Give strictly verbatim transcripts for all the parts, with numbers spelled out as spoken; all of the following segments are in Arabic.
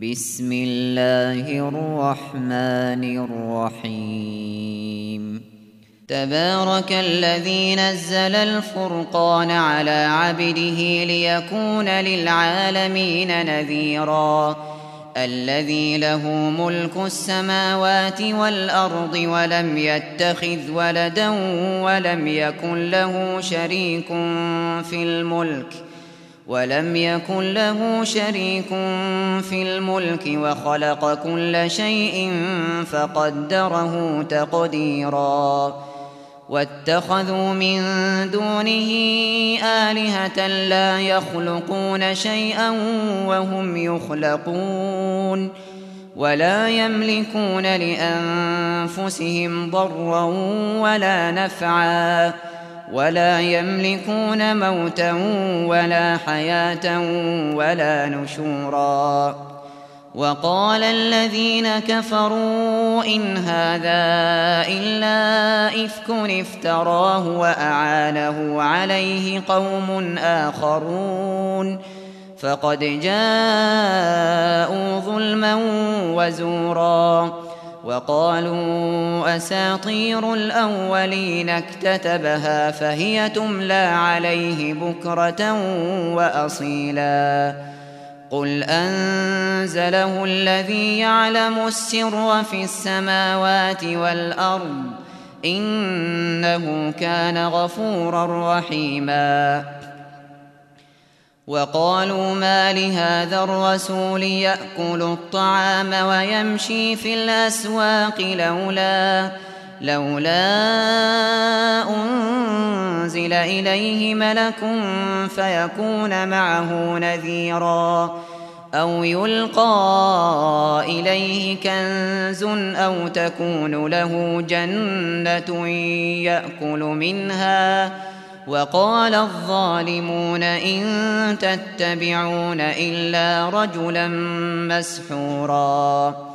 بسم الله الرحمن الرحيم تبارك الذي نزل الفرقان على عبده ليكون للعالمين نذيرا الذي له ملك السماوات والأرض ولم يتخذ ولدا ولم يكن له شريك في الملك ولم يكن له شريك في الملك وخلق كل شيء فقدره تقديرا واتخذوا من دونه آلهة لا يخلقون شيئا وهم يخلقون ولا يملكون لأنفسهم ضرا ولا نفعا ولا يملكون موتا ولا حياة ولا نشورا وقال الذين كفروا إن هذا إلا إفك افتراه وأعانه عليه قوم آخرون فقد جاءوا ظلما وزورا وقالوا أساطير الأولين اكتتبها فهي تملى عليه بكرة وأصيلا قل أنزله الذي يعلم السر في السماوات والأرض إنه كان غفورا رحيما وقالوا ما لهذا الرسول يأكل الطعام ويمشي في الأسواق لولا لولا أنزل إليه ملك فيكون معه نذيرا أو يلقى إليه كنز أو تكون له جنة يأكل منها وقال الظالمون إن تتبعون إلا رجلا مسحورا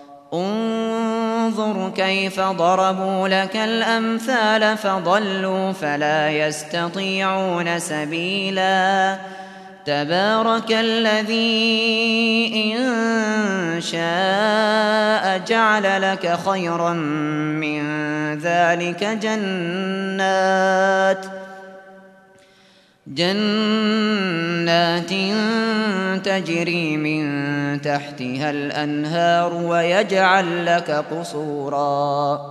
انظر كيف ضربوا لك الأمثال فضلوا فلا يستطيعون سبيلا تبارك الذي إن شاء جعل لك خيرا من ذلك جنات جنات تجري من تحتها الأنهار ويجعل لك قصورا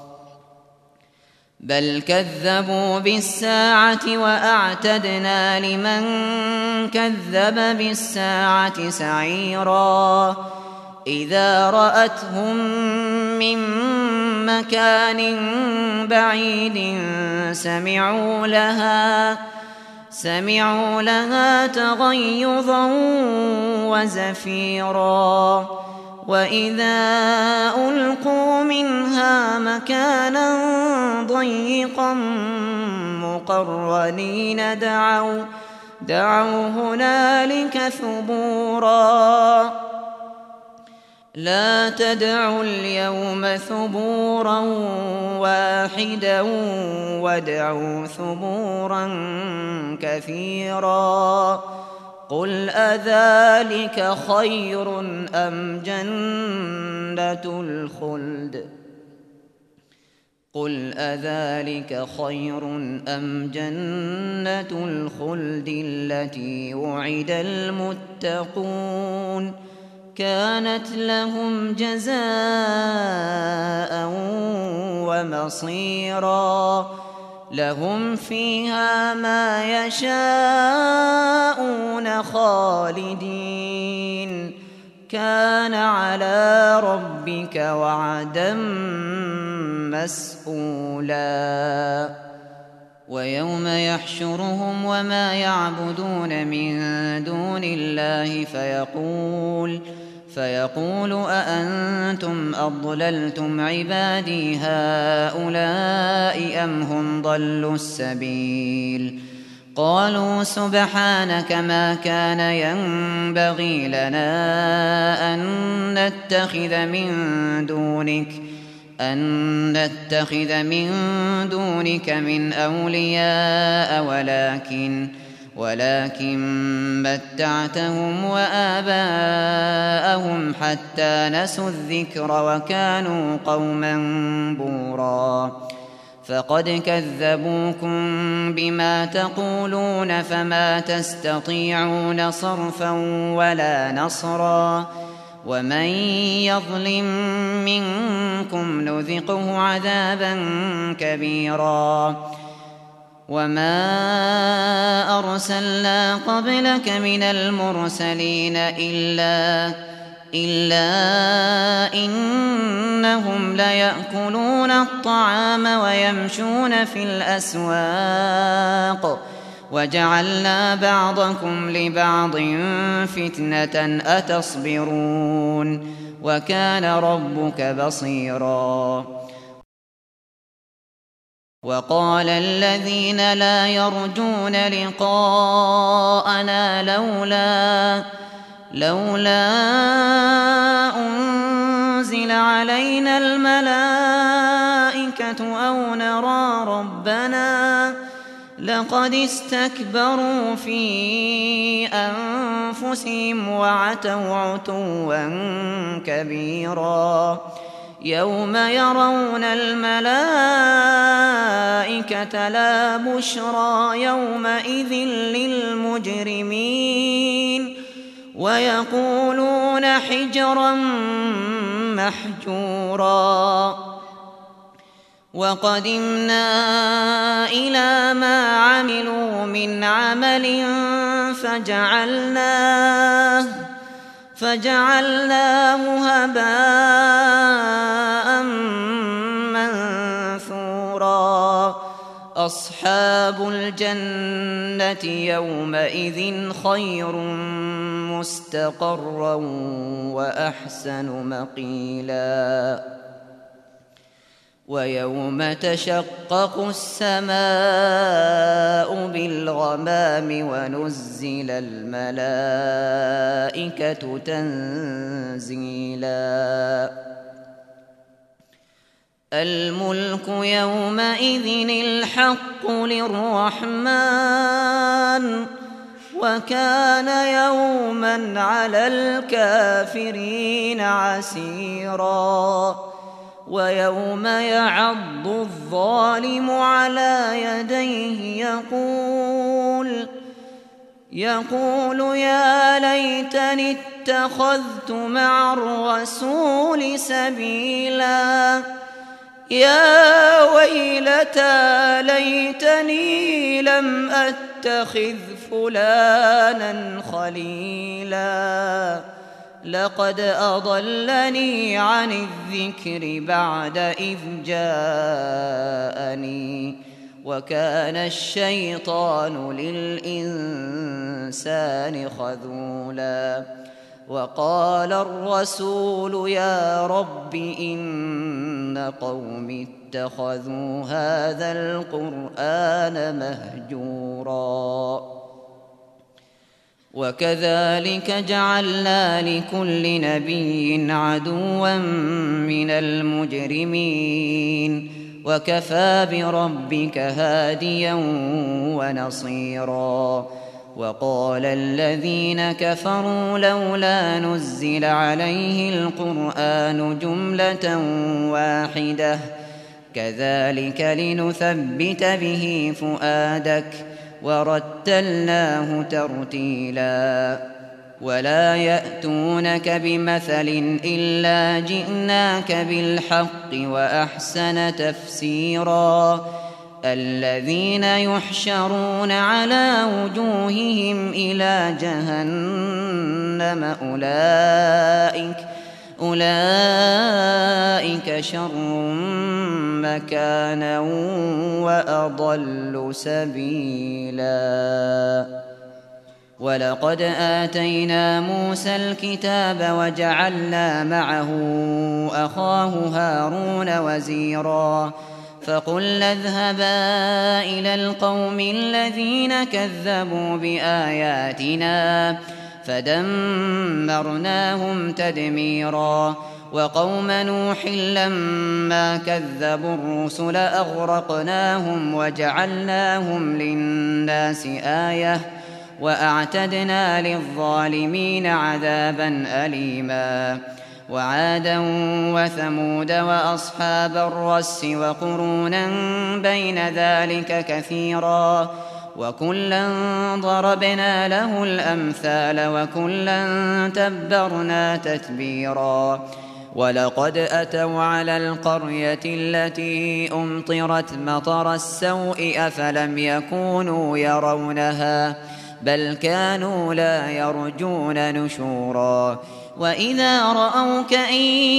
بل كذبوا بالساعة وأعتدنا لمن كذب بالساعة سعيرا إذا رأتهم من مكان بعيد سمعوا لها سمعوا لها تغيظا وزفيرا وإذا ألقوا منها مكانا ضيقا مقرنين دعوا دعوا هنالك ثبورا لا تدعوا اليوم ثبورا واحدا وادعوا ثبورا كثيرا قل أذلك خير أم جنة الخلد قل أذلك خير أم جنة الخلد التي وعد المتقون كانت لهم جزاء ومصيرا لهم فيها ما يشاءون خالدين كان على ربك وعدا مسئولا ويوم يحشرهم وما يعبدون من دون الله فيقول فيقول أأنتم أضللتم عبادي هؤلاء أم هم ضلوا السبيل قالوا سبحانك ما كان ينبغي لنا أن نتخذ من دونك أن نتخذ من دونك من أولياء ولكن ولكن متعتهم وآباءهم جاءهم حتى نسوا الذكر وكانوا قوما بورا فقد كذبوكم بما تقولون فما تستطيعون صرفا ولا نصرا ومن يظلم منكم نذقه عذابا كبيرا وما أرسلنا قبلك من المرسلين إلا إلا إنهم ليأكلون الطعام ويمشون في الأسواق وجعلنا بعضكم لبعض فتنة أتصبرون وكان ربك بصيرا وقال الذين لا يرجون لقاءنا لولا لولا أنزل علينا الملائكة أو نرى ربنا لقد استكبروا في أنفسهم وعتوا عتوا كبيرا يوم يرون الملائكة لا بشرى يومئذ للمجرمين ويقولون حجرا محجورا وقدمنا إلى ما عملوا من عمل فجعلناه فجعلناه هباء منثورا أصحاب الجنة يومئذ خير مستقرا وأحسن مقيلا ويوم تشقق السماء بالغمام ونزل الملائكة تنزيلا الملك يومئذ الحق للرحمن وكان يوما على الكافرين عسيرا ويوم يعض الظالم على يديه يقول يقول يا ليتني اتخذت مع الرسول سبيلا يا ويلتى ليتني لم أتخذ فلانا خليلا لقد أضلني عن الذكر بعد إذ جاءني وكان الشيطان للإنسان خذولا وقال الرسول يا رب إن قومي اتخذوا هذا القرآن مهجورا وكذلك جعلنا لكل نبي عدوا من المجرمين وكفى بربك هاديا ونصيرا وقال الذين كفروا لولا نزل عليه القرآن جملة واحدة كذلك لنثبت به فؤادك ورتلناه ترتيلا ولا يأتونك بمثل إلا جئناك بالحق وأحسن تفسيرا الذين يحشرون على وجوههم إلى جهنم أولئك أولئك شر مكانا وأضل سبيلا ولقد آتينا موسى الكتاب وجعلنا معه أخاه هارون وزيرا فقلنا اذهبا إلى القوم الذين كذبوا بآياتنا فدمرناهم تدميرا وقوم نوح لما كذبوا الرسل أغرقناهم وجعلناهم للناس آية وأعتدنا للظالمين عذابا أليما وعادا وثمود وأصحاب الرس وقرونا بين ذلك كثيرا وكلا ضربنا له الأمثال وكلا تبرنا تتبيرا ولقد أتوا على القرية التي أمطرت مطر السوء أفلم يكونوا يرونها بل كانوا لا يرجون نشورا وإذا رأوك إن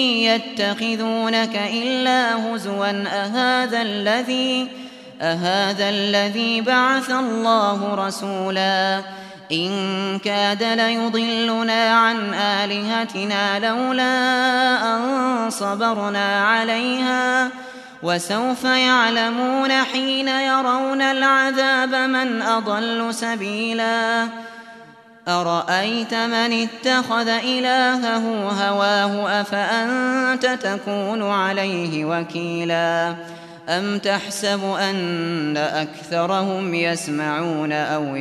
يتخذونك إلا هزوا أهذا الذي أهذا الذي بعث الله رسولا إن كاد ليضلنا عن آلهتنا لولا أن صبرنا عليها وسوف يعلمون حين يرون العذاب من أضل سبيلا أرأيت من اتخذ إلهه هواه أفأنت تكون عليه وكيلا أم تحسب أن أكثرهم يسمعون أو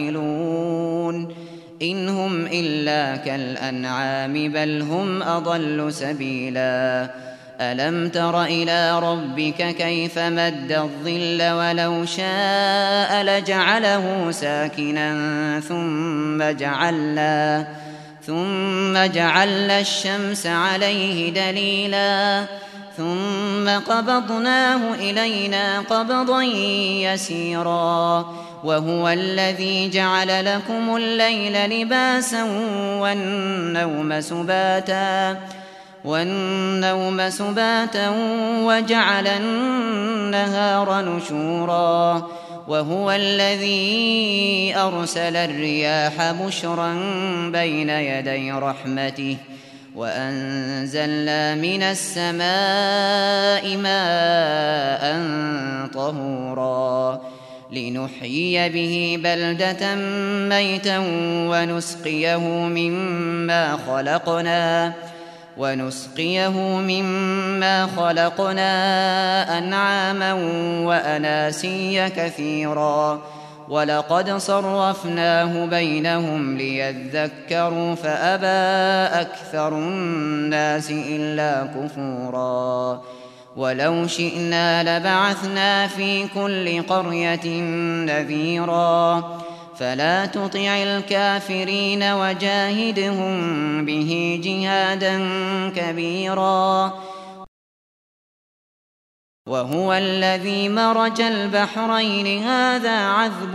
يعقلون إن هم إلا كالأنعام بل هم أضل سبيلا ألم تر إلى ربك كيف مد الظل ولو شاء لجعله ساكنا ثم جعلنا ثم جعلنا الشمس عليه دليلا ثم قبضناه إلينا قبضا يسيرا وهو الذي جعل لكم الليل لباسا والنوم سباتا والنوم سباتا وجعل النهار نشورا وهو الذي أرسل الرياح بشرا بين يدي رحمته وأنزلنا من السماء ماء طهورا لنحيي به بلدة ميتا ونسقيه مما خلقنا ونسقيه مما خلقنا أنعاما وأناسيا كثيرا ولقد صرفناه بينهم ليذكروا فأبى أكثر الناس إلا كفورا ولو شئنا لبعثنا في كل قرية نذيرا فلا تطع الكافرين وجاهدهم به جهادا كبيرا وهو الذي مرج البحرين هذا عذب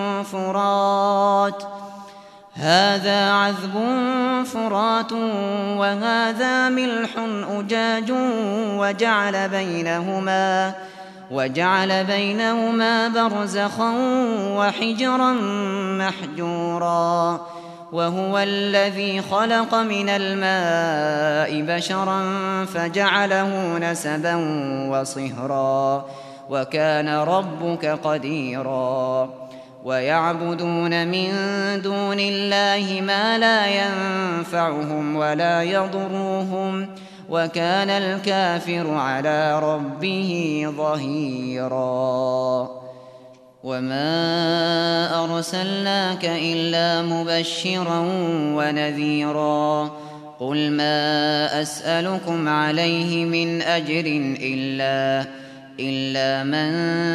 فرات هذا عذب فرات وهذا ملح أجاج وجعل بينهما وجعل بينهما برزخا وحجرا محجورا وهو الذي خلق من الماء بشرا فجعله نسبا وصهرا وكان ربك قديرا ويعبدون من دون الله ما لا ينفعهم ولا يضرهم وكان الكافر على ربه ظهيرا وما أرسلناك إلا مبشرا ونذيرا قل ما أسألكم عليه من أجر إلا إلا من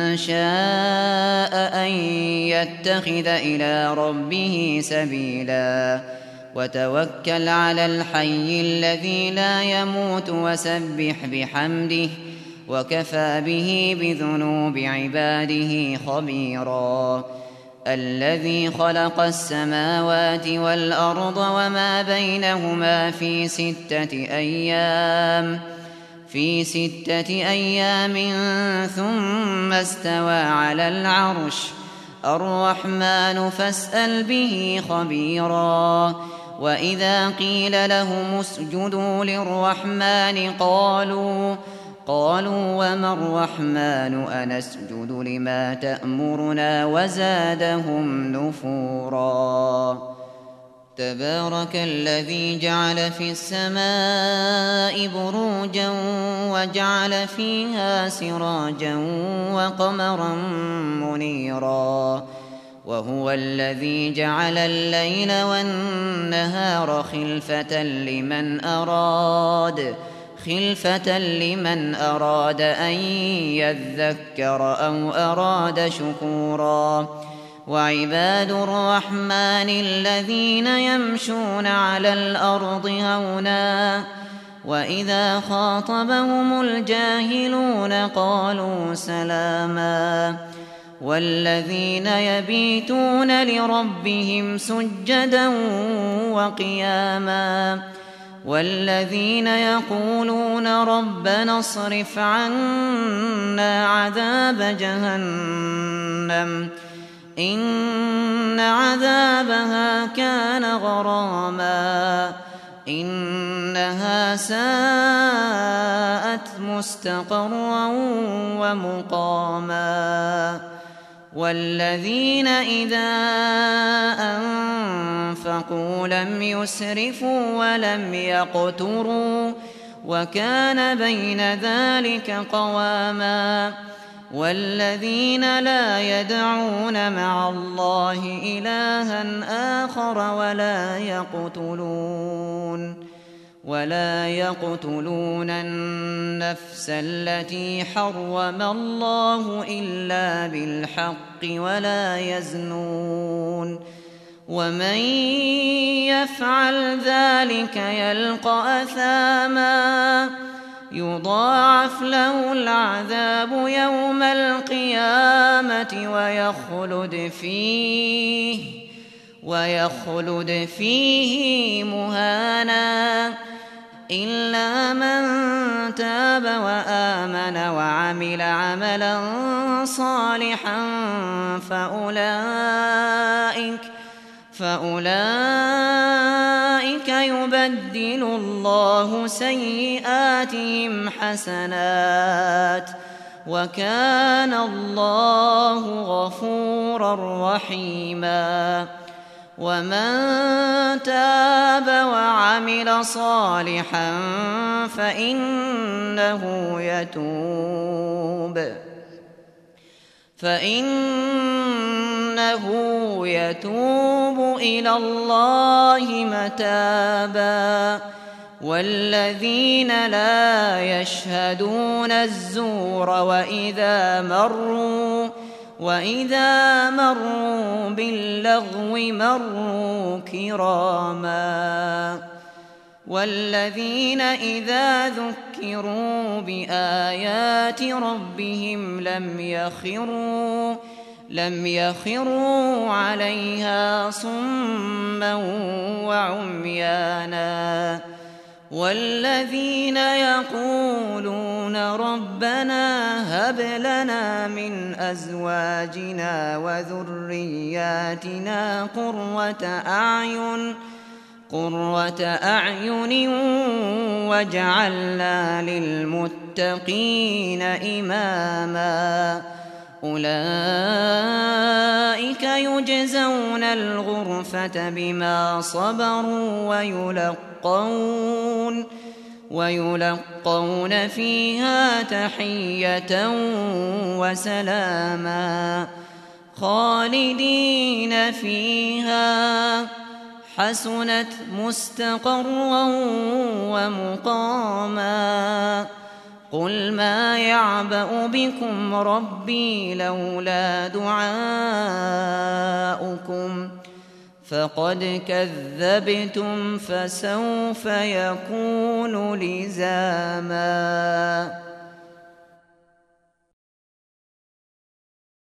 شاء أن يتخذ إلى ربه سبيلا وتوكل على الحي الذي لا يموت وسبح بحمده وكفى به بذنوب عباده خبيرا الذي خلق السماوات والأرض وما بينهما في ستة أيام في ستة أيام ثم استوى على العرش الرحمن فاسأل به خبيرا وإذا قيل لهم اسجدوا للرحمن قالوا قالوا وما الرحمن أنسجد لما تأمرنا وزادهم نفورا تبارك الذي جعل في السماء بروجا وجعل فيها سراجا وقمرا منيرا وهو الذي جعل الليل والنهار خلفة لمن أراد خلفة لمن أراد أن يذكر أو أراد شكورا وعباد الرحمن الذين يمشون على الأرض هونا وإذا خاطبهم الجاهلون قالوا سلاما والذين يبيتون لربهم سجدا وقياما والذين يقولون ربنا اصرف عنا عذاب جهنم إن عذابها كان غراما إنها ساءت مستقرا ومقاما والذين إذا أنفقوا لم يسرفوا ولم يقتروا وكان بين ذلك قواما والذين لا يدعون مع الله إلها آخر ولا يقتلون ولا يقتلون النفس التي حرم الله إلا بالحق ولا يزنون ومن يفعل ذلك يلقى أثاما يضاعف له العذاب يوم القيامة ويخلد فيه ويخلد فيه مهانا إلا من تاب وآمن وعمل عملا صالحا فأولئك فأولئك يبدل الله سيئاتهم حسنات وكان الله غفورا رحيما ومن تاب وعمل صالحا فإنه يتوب فإنه يتوب إلى الله متابا والذين لا يشهدون الزور وإذا مروا وإذا مروا باللغو مروا كراما والذين إذا ذكروا بآيات ربهم لم يخروا لم يخروا عليها صما وعميانا والذين يقولون ربنا هب لنا من أزواجنا وذرياتنا قرة أعين قرة أعين واجعلنا للمتقين إماما أولئك يجزون الغرفة بما صبروا ويلقون ويلقون فيها تحية وسلاما خالدين فيها حسنت مستقرا ومقاما قل ما يعبأ بكم ربي لولا دعاؤكم فقد كذبتم فسوف يكون لزاما.